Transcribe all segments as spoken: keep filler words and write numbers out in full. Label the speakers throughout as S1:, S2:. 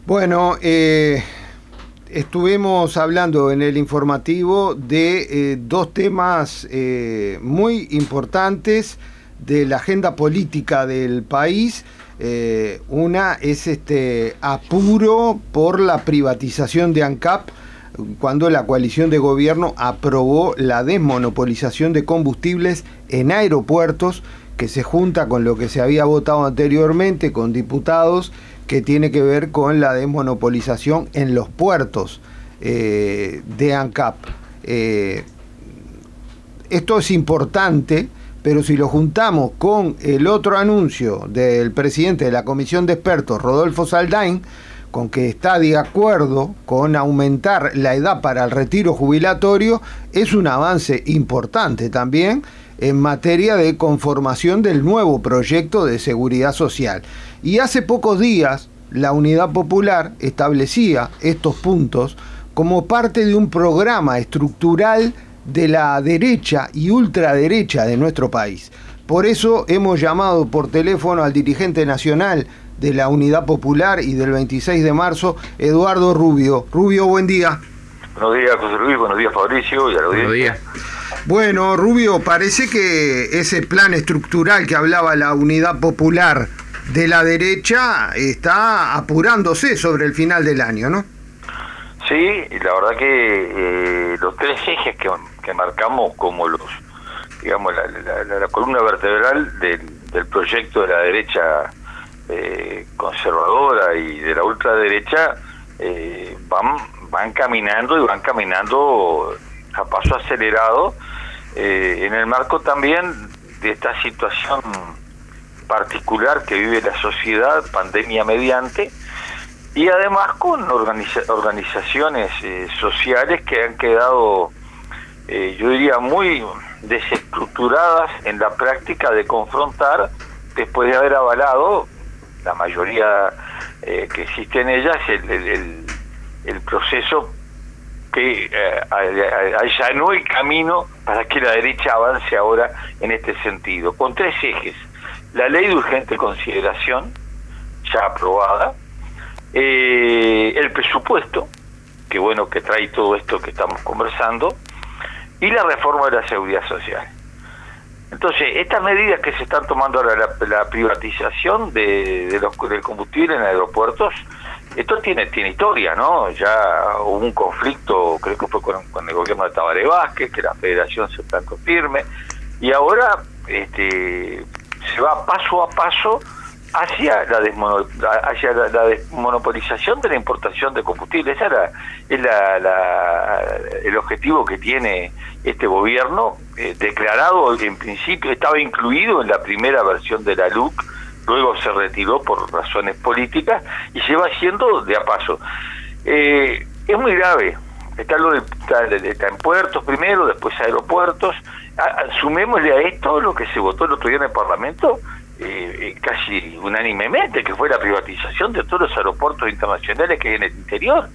S1: Bueno, eh, estuvimos hablando en el informativo de eh, dos temas eh, muy importantes de la agenda política del país. Eh, una es este apuro por la privatización de ANCAP, cuando la coalición de gobierno aprobó la desmonopolización de combustibles en aeropuertos, que se junta con lo que se había votado anteriormente con diputados, que tiene que ver con la desmonopolización en los puertos eh, de ANCAP. Eh, esto es importante, pero si lo juntamos con el otro anuncio del presidente de la Comisión de Expertos, Rodolfo Saldain, con que está de acuerdo con aumentar la edad para el retiro jubilatorio, es un avance importante también en materia de conformación del nuevo proyecto de seguridad social. Y hace pocos días la Unidad Popular establecía estos puntos como parte de un programa estructural de la derecha y ultraderecha de nuestro país. Por eso hemos llamado por teléfono al dirigente nacional de la Unidad Popular y del veintiséis de marzo, Eduardo Rubio. Rubio, buen día.
S2: Buenos días, José Luis, buenos días, Fabricio, y a la audiencia.
S3: Buenos días.
S1: Bueno, Rubio, parece que ese plan estructural que hablaba la Unidad Popular de la derecha está apurándose sobre el final del año, ¿no?
S2: Sí, la verdad que eh, los tres ejes que, que marcamos como los, digamos, la, la, la, la columna vertebral del, del proyecto de la derecha eh, conservadora y de la ultraderecha eh, van, van caminando y van caminando a paso acelerado eh, en el marco también de esta situación particular que vive la sociedad, pandemia mediante, y además con organiza organizaciones eh, sociales que han quedado, eh, yo diría, muy desestructuradas en la práctica de confrontar, después de haber avalado la mayoría eh, que existe en ellas, el, el, el, el proceso que eh, allanó el camino para que la derecha avance ahora en este sentido, con tres ejes: la ley de urgente consideración, ya aprobada, eh, el presupuesto, que bueno que trae todo esto que estamos conversando, y la reforma de la seguridad social. Entonces, estas medidas que se están tomando ahora, la, la privatización de, de los, del combustible en aeropuertos, esto tiene tiene historia, ¿no? Ya hubo un conflicto, creo que fue con, con el gobierno de Tabaré Vázquez, que la federación se plantó firme, y ahora este se va paso a paso hacia la desmono, hacia la, la desmonopolización de la importación de combustible. Ese era, es la, la, el objetivo que tiene este gobierno, eh, declarado en principio, estaba incluido en la primera versión de la L U C, luego se retiró por razones políticas y se va haciendo de a paso. Eh, es muy grave. Está lo de, está, está en puertos primero, después aeropuertos. A, sumémosle a esto lo que se votó el otro día en el Parlamento, eh, eh, casi unánimemente, que fue la privatización de todos los aeropuertos internacionales que hay en el interior.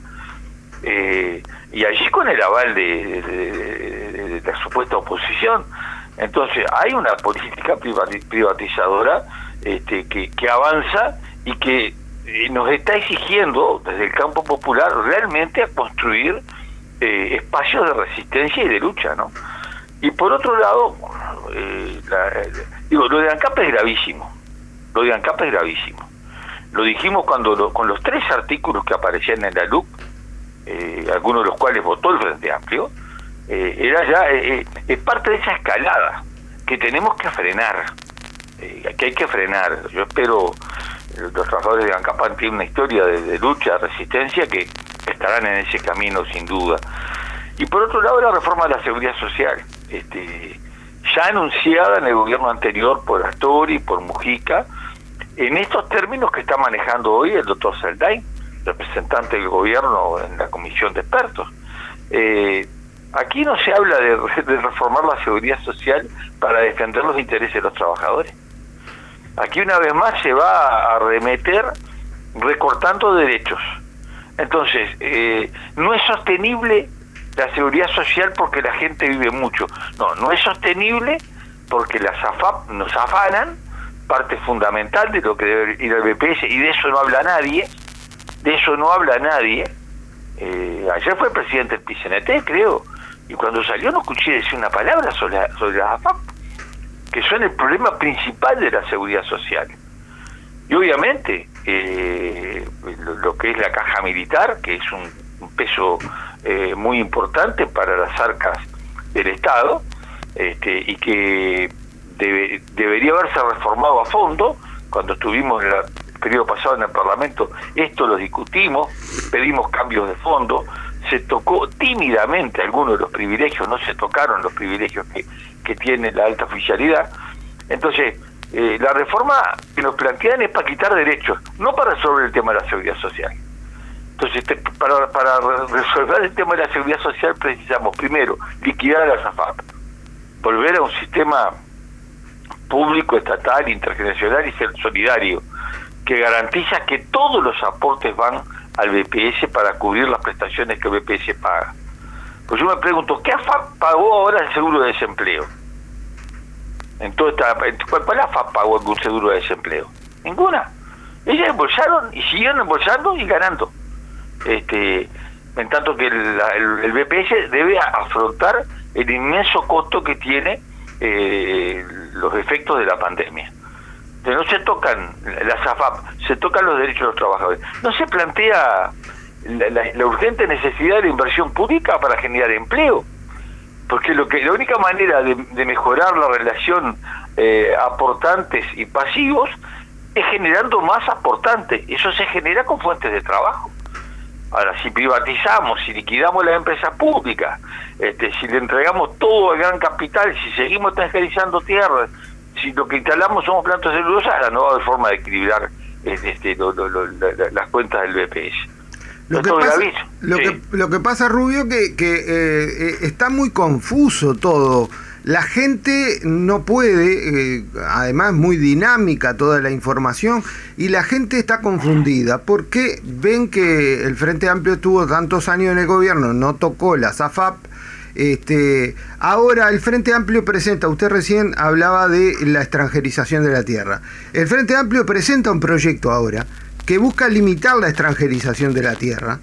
S2: Eh, y allí con el aval de, de, de, de la supuesta oposición. Entonces hay una política privatizadora este, que, que avanza y que eh, nos está exigiendo desde el campo popular realmente a construir eh, espacios de resistencia y de lucha, ¿no? Y por otro lado, eh, la, eh, digo, lo de ANCAP es gravísimo. Lo de ANCAP es gravísimo. Lo dijimos cuando lo, con los tres artículos que aparecían en la L U C, eh, algunos de los cuales votó el Frente Amplio, eh, era ya eh, es parte de esa escalada que tenemos que frenar, eh, que hay que frenar. Yo espero los trabajadores de ANCAP tienen una historia de, de lucha, de resistencia, que estarán en ese camino sin duda. Y por otro lado, la reforma de la seguridad social, este, ya anunciada en el gobierno anterior por Astori y por Mujica, en estos términos que está manejando hoy el doctor Saldain, representante del gobierno en la comisión de expertos. Eh, aquí no se habla de, de reformar la seguridad social para defender los intereses de los trabajadores. Aquí una vez más se va a arremeter recortando derechos. Entonces, eh, no es sostenible la seguridad social porque la gente vive mucho. No, no es sostenible porque las A F A P nos afanan, parte fundamental de lo que debe ir al B P S, y de eso no habla nadie, De eso no habla nadie. Eh, ayer fue el presidente del P C N T, creo, y cuando salió no escuché decir una palabra sobre, la, sobre las A F A P, que son el problema principal de la seguridad social. Y obviamente eh, lo, lo que es la caja militar, que es un, un peso eh, muy importante para las arcas del Estado, este, y que debe, debería haberse reformado a fondo. Cuando estuvimos en el periodo pasado en el Parlamento, esto lo discutimos, pedimos cambios de fondo, se tocó tímidamente algunos de los privilegios, no se tocaron los privilegios que, que tiene la alta oficialidad. Entonces, eh, la reforma que nos plantean es para quitar derechos, no para resolver el tema de la seguridad social. Entonces, te, para, para resolver el tema de la seguridad social precisamos, primero, liquidar a las A F A P, volver a un sistema público, estatal, intergeneracional y solidario, que garantiza que todos los aportes van al B P S para cubrir las prestaciones que el B P S paga. Pues yo me pregunto, ¿qué A F A P pagó ahora el seguro de desempleo? Entonces, ¿cuál A F A P pagó algún seguro de desempleo? Ninguna. Ellas embolsaron y siguieron embolsando y ganando. Este, en tanto que el, el, el B P S debe afrontar el inmenso costo que tiene eh, los efectos de la pandemia. Entonces, no se tocan las A F A P, se tocan los derechos de los trabajadores. No se plantea la, la, la urgente necesidad de la inversión pública para generar empleo, porque lo que la única manera de, de mejorar la relación eh, aportantes y pasivos es generando más aportantes. Eso se genera con fuentes de trabajo. Ahora, si privatizamos, si liquidamos las empresas públicas, este, si le entregamos todo al gran capital, si seguimos transferizando tierras, si lo que instalamos somos plantas celulosas, no va a haber forma de equilibrar este, lo, lo, lo, la, las cuentas del B P S.
S1: Lo que, pasa, lo, sí. que, lo que pasa, Rubio, que, que eh, está muy confuso todo. La gente no puede, eh, además muy dinámica toda la información, y la gente está confundida porque ven que el Frente Amplio estuvo tantos años en el gobierno, no tocó las A F A P. Este, ahora el Frente Amplio presenta, usted recién hablaba de la extranjerización de la tierra. El Frente Amplio presenta un proyecto ahora que busca limitar la extranjerización de la tierra.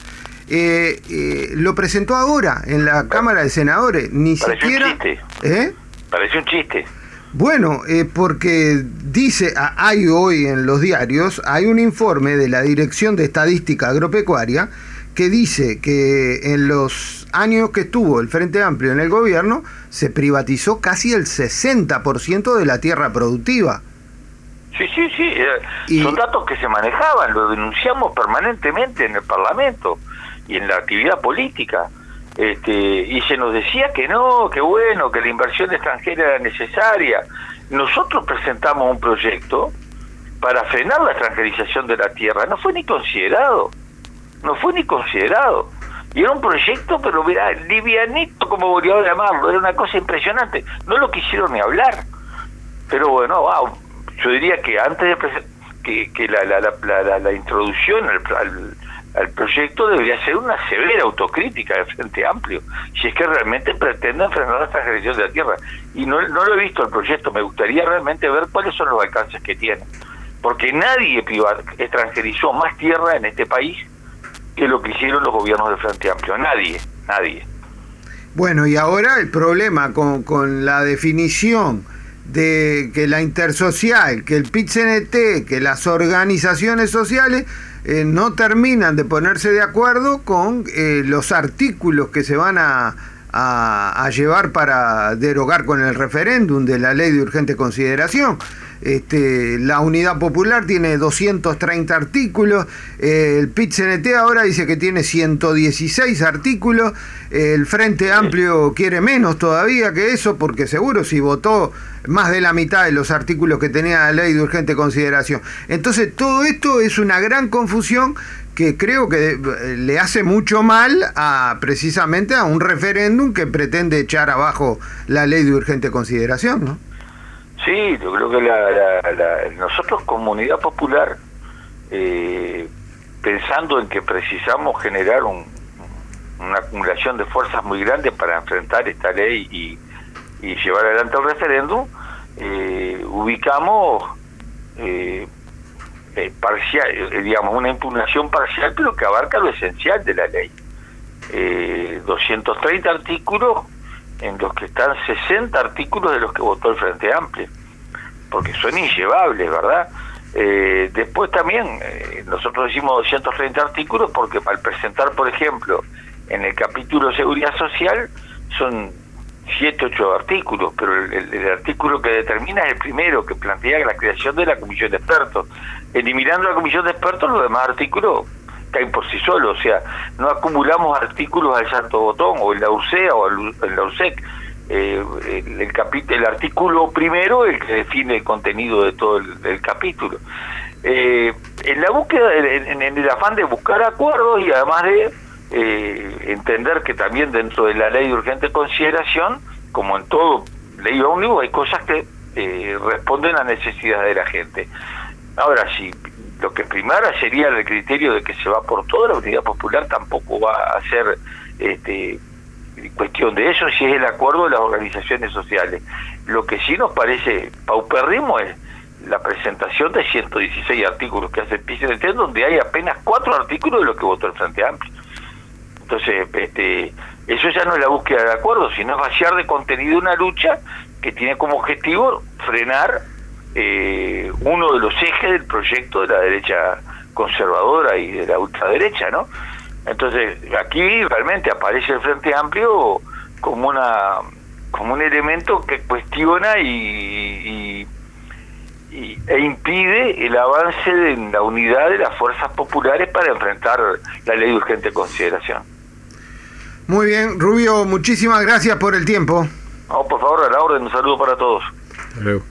S1: Eh, eh, lo presentó ahora en la Parece, Cámara de Senadores. Ni
S2: parece
S1: siquiera.
S2: Un chiste.
S1: ¿Eh?
S2: Parece un chiste.
S1: Bueno, eh, porque dice, hay hoy en los diarios, hay un informe de la Dirección de Estadística Agropecuaria que dice que en los años que estuvo el Frente Amplio en el gobierno se privatizó casi el sesenta por ciento de la tierra productiva.
S2: Sí, sí, sí, y son datos que se manejaban, lo denunciamos permanentemente en el Parlamento y en la actividad política, este, y se nos decía que no, que bueno, que la inversión extranjera era necesaria. Nosotros presentamos un proyecto para frenar la extranjerización de la tierra, no fue ni considerado, no fue ni considerado, y era un proyecto, pero mira, livianito, como voy a llamarlo, era una cosa impresionante, no lo quisieron ni hablar, pero bueno, wow. Yo diría que antes de que, que la, la, la, la, la introducción al, al, al proyecto debería ser una severa autocrítica del Frente Amplio, si es que realmente pretenden frenar la extranjerización de la tierra. Y no, no lo he visto el proyecto, me gustaría realmente ver cuáles son los alcances que tiene, porque nadie privat, extranjerizó más tierra en este país que lo que hicieron los gobiernos del Frente Amplio, nadie, nadie.
S1: Bueno, y ahora el problema con, con la definición de que la Intersocial, que el P I T C N T, que las organizaciones sociales eh, no terminan de ponerse de acuerdo con eh, los artículos que se van a, a, a llevar para derogar con el referéndum de la ley de urgente consideración. Este, la Unidad Popular tiene doscientos treinta artículos, eh, el P I T C N T ahora dice que tiene ciento dieciséis artículos, eh, el Frente Amplio quiere menos todavía que eso, porque seguro si votó más de la mitad de los artículos que tenía la ley de urgente consideración. Entonces todo esto es una gran confusión que creo que le hace mucho mal a precisamente a un referéndum que pretende echar abajo la ley de urgente consideración, ¿no?
S2: Sí, yo creo que la, la, la, nosotros como Unidad Popular, eh, pensando en que precisamos generar un, una acumulación de fuerzas muy grande para enfrentar esta ley y, y llevar adelante el referéndum, eh, ubicamos eh, eh, parcial, eh, digamos, una impugnación parcial, pero que abarca lo esencial de la ley. Eh, doscientos treinta artículos, en los que están sesenta artículos de los que votó el Frente Amplio, porque son inllevables, ¿verdad? Eh, después también, eh, nosotros decimos doscientos treinta artículos porque al presentar, por ejemplo, en el capítulo Seguridad Social, son siete, ocho artículos, pero el, el, el artículo que determina es el primero, que plantea la creación de la comisión de expertos. Eliminando la comisión de expertos, los demás artículos caen por sí solos, o sea, no acumulamos artículos al santo botón, o en la U R C E A o en la U R S E C. Eh, el, el, capítulo, el artículo primero el que define el contenido de todo el, el capítulo. Eh, en la búsqueda, en, en el afán de buscar acuerdos y además de eh, entender que también dentro de la ley de urgente consideración, como en todo ley ómnibus, hay cosas que eh, responden a necesidades de la gente. Ahora, si lo que primara sería el criterio de que se va por toda la unidad popular, tampoco va a ser este cuestión de eso, si es el acuerdo de las organizaciones sociales. Lo que sí nos parece paupérrimo es la presentación de ciento dieciséis artículos que hace el P C N T, donde hay apenas cuatro artículos de los que votó el Frente Amplio. Entonces, este, eso ya no es la búsqueda de acuerdo, sino es vaciar de contenido una lucha que tiene como objetivo frenar eh, uno de los ejes del proyecto de la derecha conservadora y de la ultraderecha, ¿no? Entonces, aquí realmente aparece el Frente Amplio como una como un elemento que cuestiona y, y, y e impide el avance en la unidad de las fuerzas populares para enfrentar la ley de urgente consideración.
S1: Muy bien, Rubio, muchísimas gracias por el tiempo.
S2: No, por favor, a la orden, un saludo para todos.
S3: Hasta luego.